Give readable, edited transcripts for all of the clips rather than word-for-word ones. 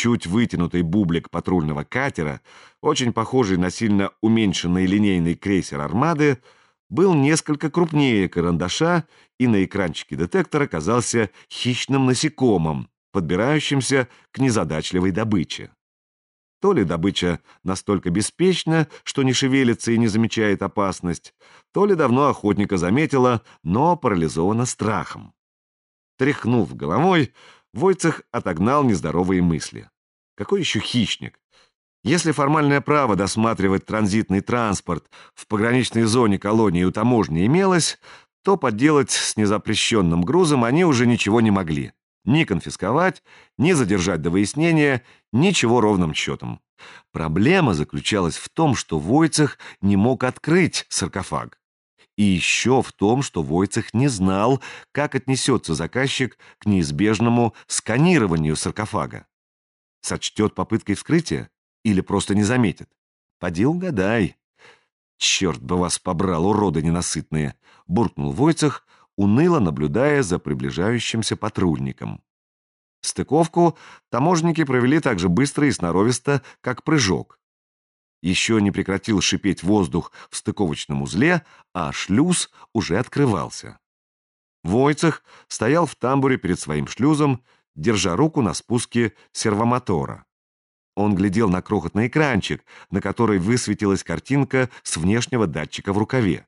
чуть вытянутый бублик патрульного катера, очень похожий на сильно уменьшенный линейный крейсер «Армады», был несколько крупнее карандаша и на экранчике детектора казался хищным насекомым, подбирающимся к незадачливой добыче. То ли добыча настолько беспечна, что не шевелится и не замечает опасность, то ли давно охотника заметила, но парализована страхом. Тряхнув головой, Войцех отогнал нездоровые мысли. Какой еще хищник? Если формальное право досматривать транзитный транспорт в пограничной зоне колонии у таможни имелось, то подделать с незапрещенным грузом они уже ничего не могли. Ни конфисковать, ни задержать до выяснения, ничего ровным счетом. Проблема заключалась в том, что Войцех не мог открыть саркофаг. И еще в том, что Войцех не знал, как отнесется заказчик к неизбежному сканированию саркофага. Сочтет попыткой вскрытия или просто не заметит? Поди угадай. «Черт бы вас побрал, уроды ненасытные!» — буркнул Войцех, уныло наблюдая за приближающимся патрульником. Стыковку таможенники провели так же быстро и сноровисто, как прыжок. Еще не прекратил шипеть воздух в стыковочном узле, а шлюз уже открывался. Войцех стоял в тамбуре перед своим шлюзом, держа руку на спуске сервомотора. Он глядел на крохотный экранчик, на который высветилась картинка с внешнего датчика в рукаве.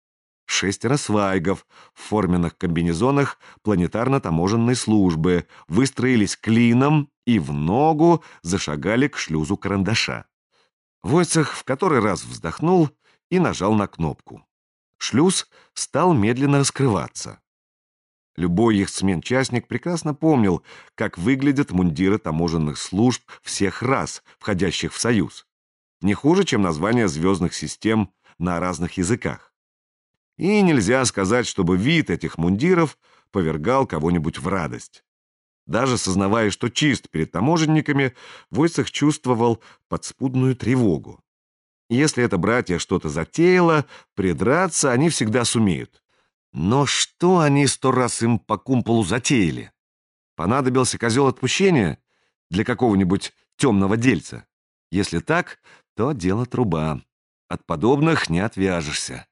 6 свайгов в форменных комбинезонах планетарно-таможенной службы выстроились клином и в ногу зашагали к шлюзу карандаша. Войцех в который раз вздохнул и нажал на кнопку. Шлюз стал медленно раскрываться. Любой их сменчастник прекрасно помнил, как выглядят мундиры таможенных служб всех рас, входящих в Союз. Не хуже, чем названия звездных систем на разных языках. И нельзя сказать, чтобы вид этих мундиров повергал кого-нибудь в радость. Даже сознавая, что чист перед таможенниками, Войцех чувствовал подспудную тревогу. Если это братья что-то затеяло, придраться они всегда сумеют. Но что они 100 раз им по кумполу затеяли? Понадобился козел отпущения для какого-нибудь темного дельца? Если так, то дело труба. От подобных не отвяжешься.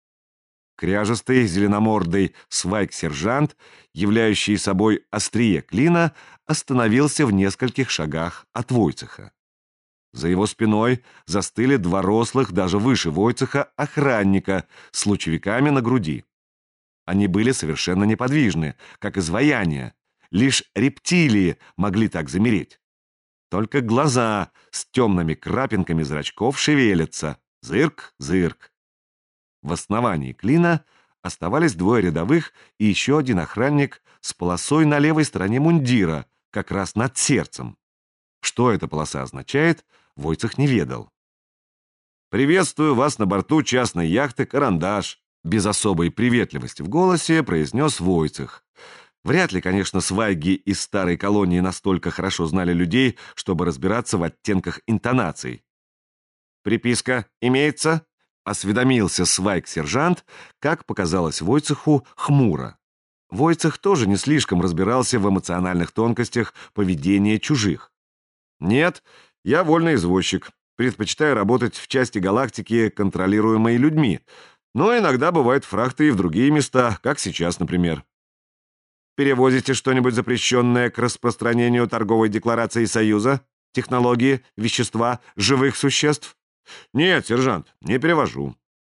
Кряжестый, зеленомордый свайк-сержант, являющий собой острие клина, остановился в нескольких шагах от Войцеха. За его спиной застыли 2 рослых, даже выше Войцеха, охранника с лучевиками на груди. Они были совершенно неподвижны, как изваяния. Лишь рептилии могли так замереть. Только глаза с темными крапинками зрачков шевелятся. Зырк, зырк. В основании клина оставались 2 рядовых и еще 1 охранник с полосой на левой стороне мундира, как раз над сердцем. Что эта полоса означает, Войцех не ведал. «Приветствую вас на борту частной яхты «Карандаш», — без особой приветливости в голосе произнес Войцех. Вряд ли, конечно, свайги из старой колонии настолько хорошо знали людей, чтобы разбираться в оттенках интонаций. «Приписка имеется?» — осведомился свайг-сержант, как показалось Войцеху, хмуро. Войцех тоже не слишком разбирался в эмоциональных тонкостях поведения чужих. «Нет, я вольный извозчик. Предпочитаю работать в части галактики, контролируемой людьми. Но иногда бывают фрахты и в другие места, как сейчас, например». «Перевозите что-нибудь запрещенное к распространению торговой декларации Союза? Технологии, вещества, живых существ?» «Нет, сержант, не перевожу».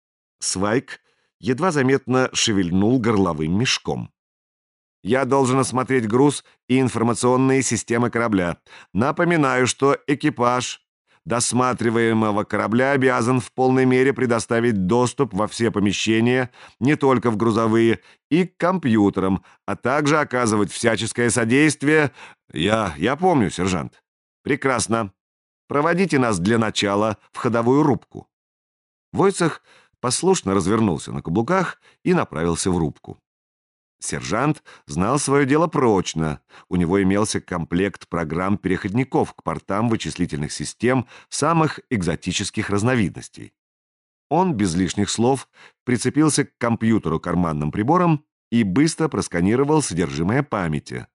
Свайк едва заметно шевельнул горловым мешком. «Я должен осмотреть груз и информационные системы корабля. Напоминаю, что экипаж досматриваемого корабля обязан в полной мере предоставить доступ во все помещения, не только в грузовые, и к компьютерам, а также оказывать всяческое содействие...» «Я помню, сержант». «Прекрасно. Проводите нас для начала в ходовую рубку». Войцех послушно развернулся на каблуках и направился в рубку. Сержант знал свое дело прочно. У него имелся комплект программ-переходников к портам вычислительных систем самых экзотических разновидностей. Он без лишних слов прицепился к компьютеру карманным прибором и быстро просканировал содержимое памяти.